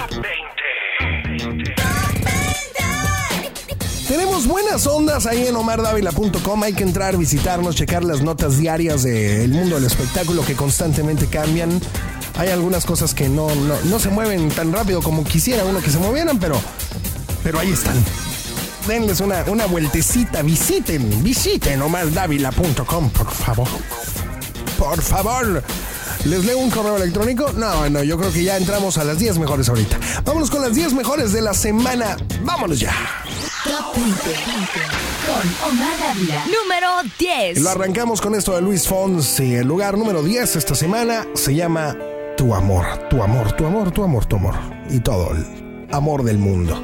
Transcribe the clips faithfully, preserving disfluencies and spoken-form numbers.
Tenemos buenas ondas ahí en omar davila punto com. Hay que entrar, visitarnos, checar las notas diarias del mundo del espectáculo que constantemente cambian. Hay algunas cosas que no, no, no se mueven tan rápido como quisiera uno que se movieran, pero, pero ahí están. Denles una, una vueltecita, visiten, visiten omar davila punto com, por favor. Por favor. ¿Les leo un correo electrónico? No, no, yo creo que ya entramos a las diez mejores ahorita. Vámonos con las diez mejores de la semana. ¡Vámonos ya! Top veinte con Omar Dávila. Número diez. Lo arrancamos con esto de Luis Fonsi. El lugar número diez esta semana se llama Tu amor, tu amor, tu amor, tu amor, tu amor. Y todo el amor del mundo.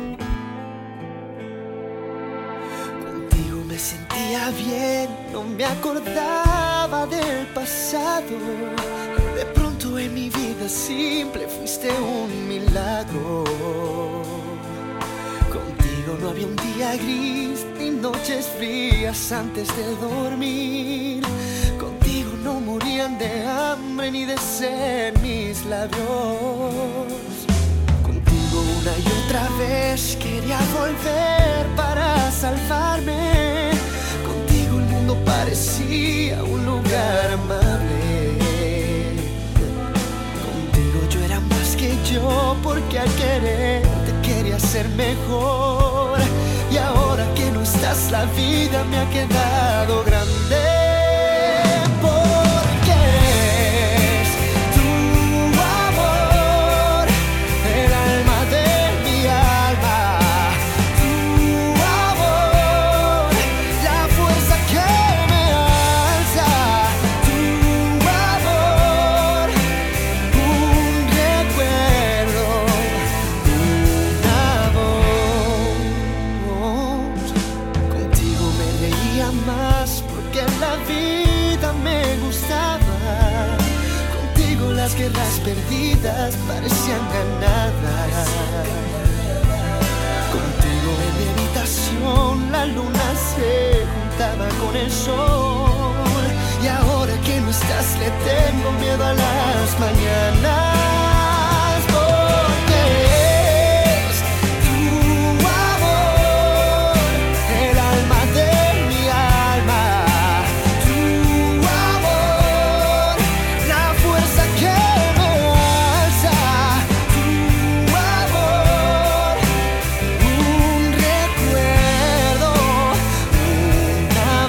Contigo me sentía bien, no me acordaba del pasado. De pronto en mi vida simple fuiste un milagro. Contigo no había un día gris ni noches frías antes de dormir. Contigo no morían de hambre ni de sed mis labios. Contigo una y otra vez quería volver para salvarme. Contigo el mundo parecía un lugar amable. Que yo, porque al querer te quería ser mejor. Y ahora que no estás, la vida me ha quedado grande. Porque eres tu amor, el alma de mi alma. Tu amor, la fuerza que me alza. Tu amor, un recuerdo, una voz. Contigo me reía más porque la vida me gustaba. Contigo las guerras perdidas parecían ganadas. Contigo en mi habitación la luna se juntaba con el sol. Y ahora que no estás le tengo miedo a las mañanas. Porque es tu amor, el alma de mi alma. Tu amor, la fuerza que me alza. Tu amor, un recuerdo, una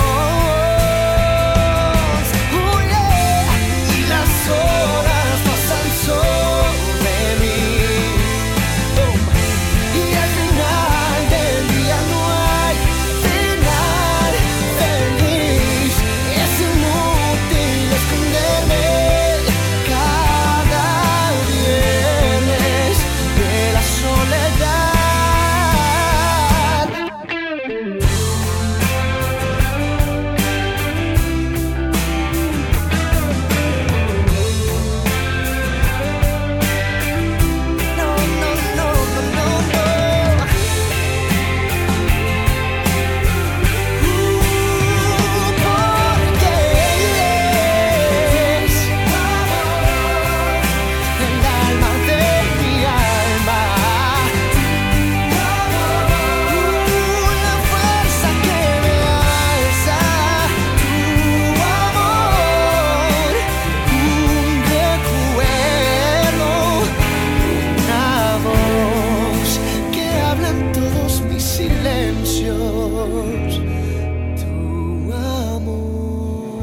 voz. Oh, yeah. Y las horas pasan sobre mí. Boom. Y al final del día no hay final feliz. Es inútil esconderme cada viernes de la soledad. No, no, no, no, no, no. Uh, porque es el alma de mi alma. Uh, la fuerza que me alza. Tu amor, un recuerdo, una voz que habla en todos mis silencios. Tu amor.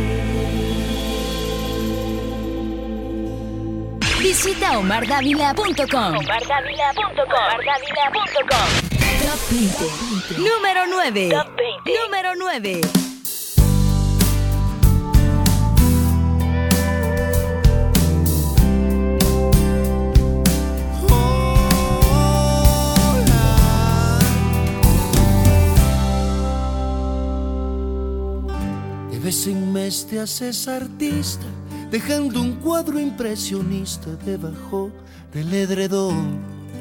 Visita omar davila punto com. omar davila punto com. omar davila punto com. Top veinte. Número nueve. Top veinte. Número nueve. De vez en mes te haces artista, dejando un cuadro impresionista debajo del edredón.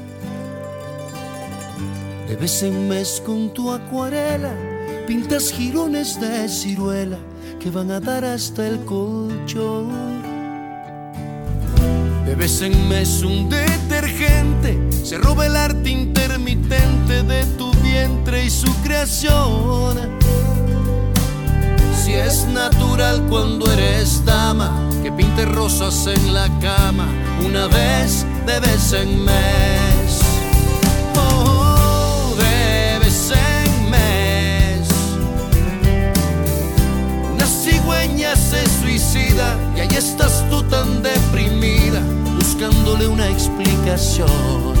De vez en mes con tu acuarela pintas jirones de ciruela que van a dar hasta el colchón. De vez en mes un detergente observa el arte intermitente de tu vientre y su creación. Si es natural cuando eres dama que pintes rosas en la cama una vez de vez en mes. Oh, de vez en mes. Una cigüeña se suicida y ahí estás tú tan deprimida buscándole una explicación.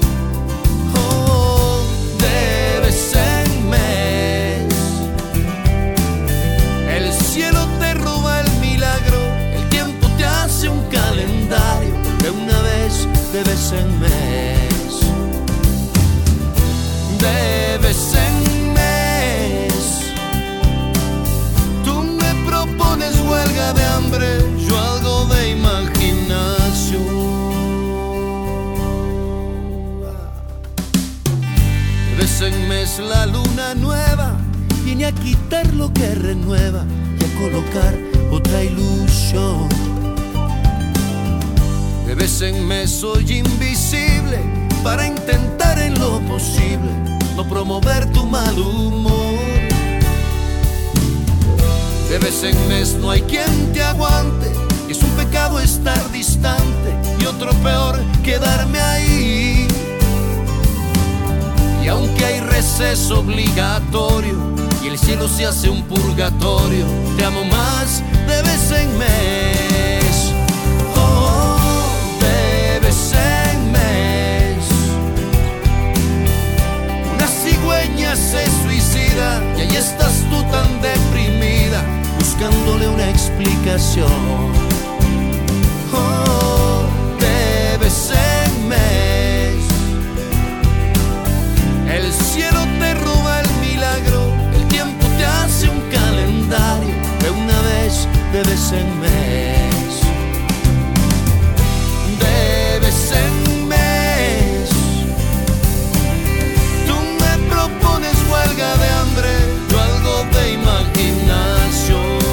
Oh, de vez en mes. El cielo te roba el milagro, el tiempo te hace un calendario de una vez de vez en mes. De vez en mes. Tú me propones huelga de hambre, yo algo de imaginación. De vez en mes la luna nueva viene a quitar lo que renueva y a colocar otra ilusión. De vez en mes soy invisible para intentar en lo posible no promover tu mal humor. De vez en mes no hay quien te aguante y es un pecado estar distante y otro peor quedarme ahí. Y aunque hay receso obligatorio y el cielo se hace un purgatorio, te amo más de vez en mes. Oh, de vez en mes. Una cigüeña se suicida y ahí estás tú tan deprimida buscándole una explicación. Oh, de vez en mes. El cielo te roba el milagro, el tiempo te hace un calendario de una vez de vez en mes. De vez en mes. Tú me propones huelga de hambre, yo algo de imaginación.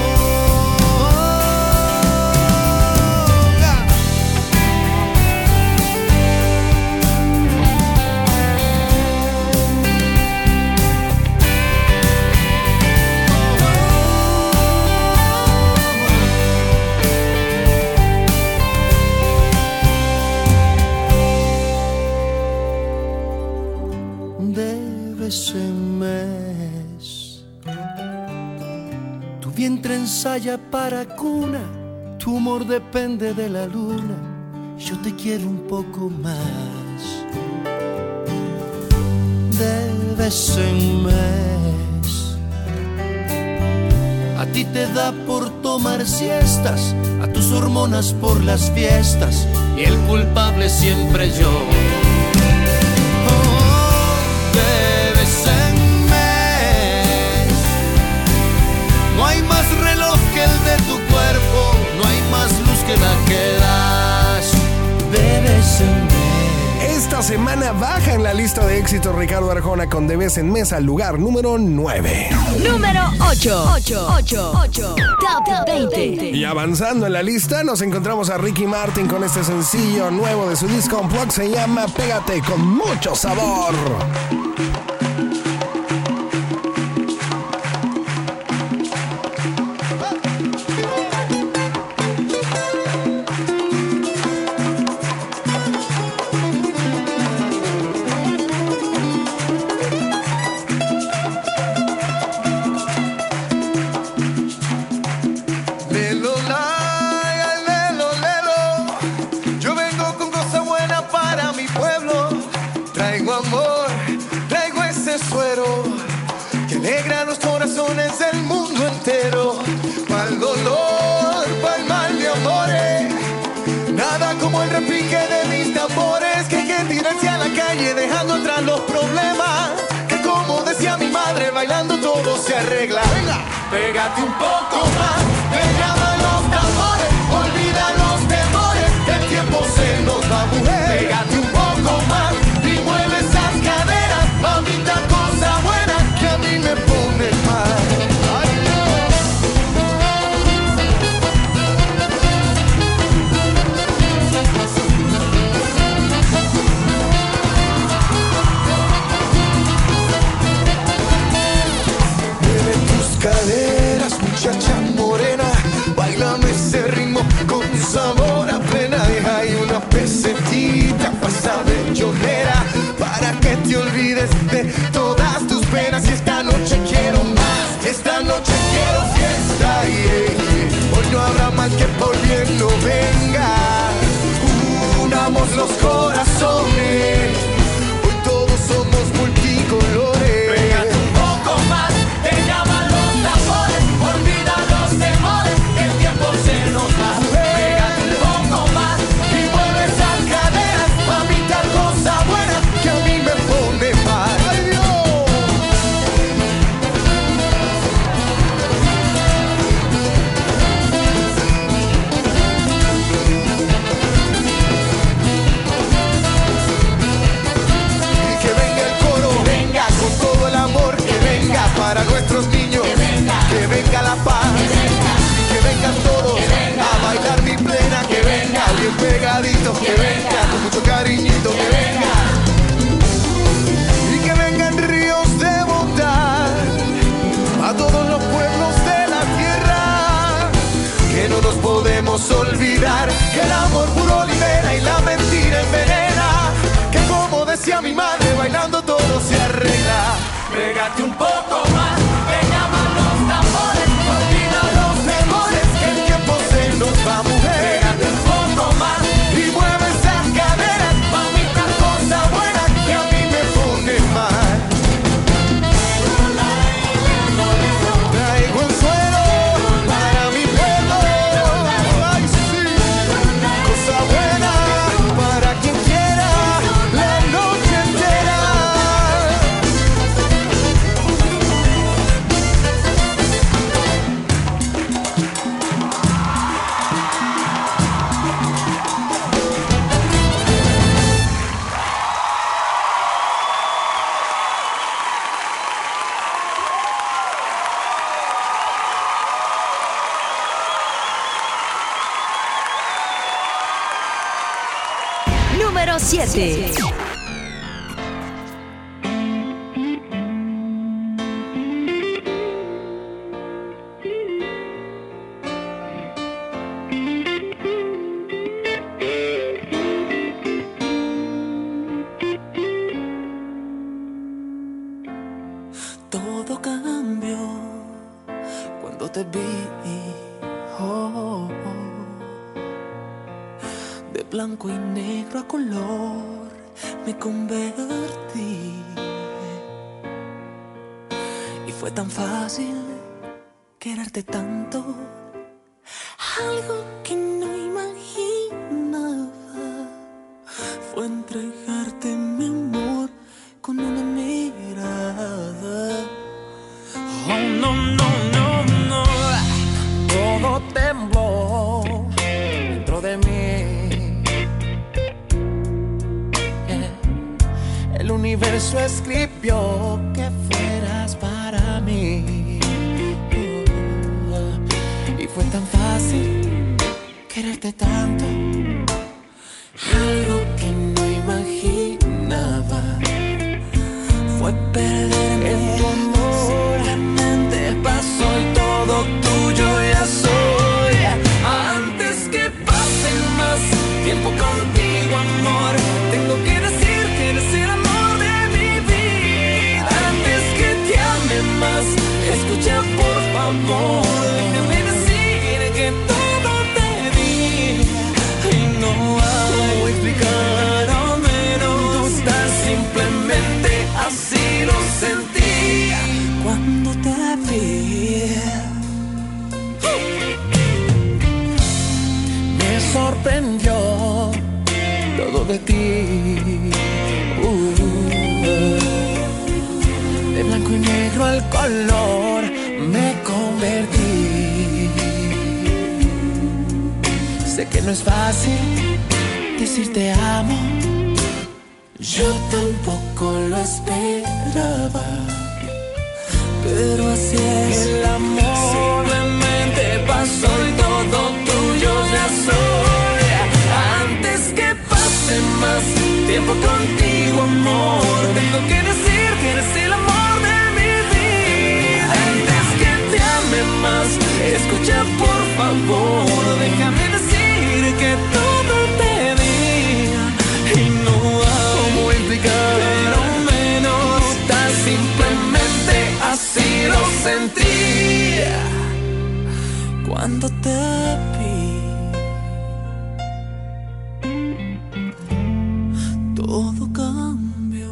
Ensaya para cuna, tu humor depende de la luna, yo te quiero un poco más. De vez en mes. A ti te da por tomar siestas, a tus hormonas por las fiestas, y el culpable siempre yo. Oh, de vez en mes. No hay más reloj que el de tu cuerpo, no hay más luz que la que das de vez en mes. Esta semana baja en la lista de éxitos Ricardo Arjona con De vez en mes al lugar número nueve. Número ocho. ocho. ocho. ocho. Top veinte. Y avanzando en la lista nos encontramos a Ricky Martin con este sencillo nuevo de su disco Unplugged, se llama Pégate con mucho sabor. Del mundo entero, pa'l dolor, pa'l mal de amores, nada como el repique de mis tambores, que hay que tirarse a la calle dejando atrás los problemas, que como decía mi madre, bailando todo se arregla. Venga, pégate un poco más, me llaman los tambores, olvida los temores, el tiempo se nos va, mujer. Pégate un poco más y mueve esas caderas, mamita cosa buena que a mí me pone mal. mal que por bien no venga. Unamos los corazones, hoy todos somos multicolores. Pégate un poco más, te llaman los tambores, olvida los temores, que el tiempo se nos va. Pégate un poco más y mueve esas caderas, mami, tal cosa buena que a mí me pone mal. ¡Ay, Dios! Y que venga el coro, venga con todo el amor, que venga para nuestros niños, que venga, que venga la paz, que venga, que vengan todos que venga a bailar mi plena, que venga bien pegadito, que venga con mucho cariñito, que venga. Y que vengan ríos de bondad a todos los pueblos de la tierra, que no nos podemos olvidar que el amor puro libera y la mentira envenena, que como decía mi madre, bailando todo se arregla. Pégate un poco más, te llaman los tambores, olvida los temores, Que el tiempo se nos va, mujer. pégate un poco más, Y mueve esas caderas, mamita, cosa buena que a mí me pone mal. Traigo el suelo para mi pueblo. Ay, sí. Cosa buena para quien quiera la noche entera. Número siete. Todo cambió cuando te vi. Oh, oh. De blanco y negro a color me convertí. Y fue tan fácil quererte tanto. Algo que no imaginaba fue entregarte mi amor con una mirada. Oh, no, no, no, no. Todo tembló dentro de mí. Yeah. El universo escribió que fueras para mí. Uh, y fue tan fácil quererte tanto. Algo que no imaginaba fue perderme en tu amor. La mente pasó y todo tuyo ya soy. Antes que pase más tiempo contigo, amor, tengo que decir que eres el amor de mi vida. Antes que te ame más, escucha por favor, déjame decir que todo te di. Y no hago explicar, al menos tan simplemente así lo sentí cuando te vi. Me sorprendió todo de ti. Uh, de blanco y negro al color me convertí. Sé que no es fácil decir te amo. Yo tampoco lo esperaba, pero así es el amor. Simplemente pasó y todo tuyo ya soy. Antes que pase más tiempo contigo, amor, tengo que decir que eres el amor de mi vida. Antes que te ame más, escucha por favor, déjame decir que todo te di. Y no cómo explicar, pero menos tan simplemente así lo sentí cuando te vi. Todo cambió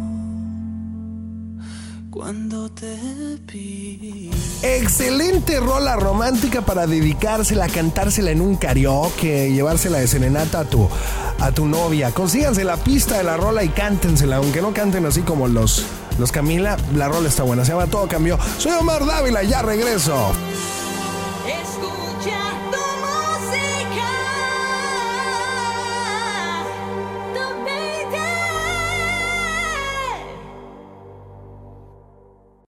cuando te vi. Excelente rola romántica para dedicársela, cantársela en un karaoke, llevársela de serenata a tu, a tu novia. Consíganse la pista de la rola y cántensela, aunque no canten así como los, los Camila. La rola está buena, se llama Todo Cambió. Soy Omar Dávila, ya regreso.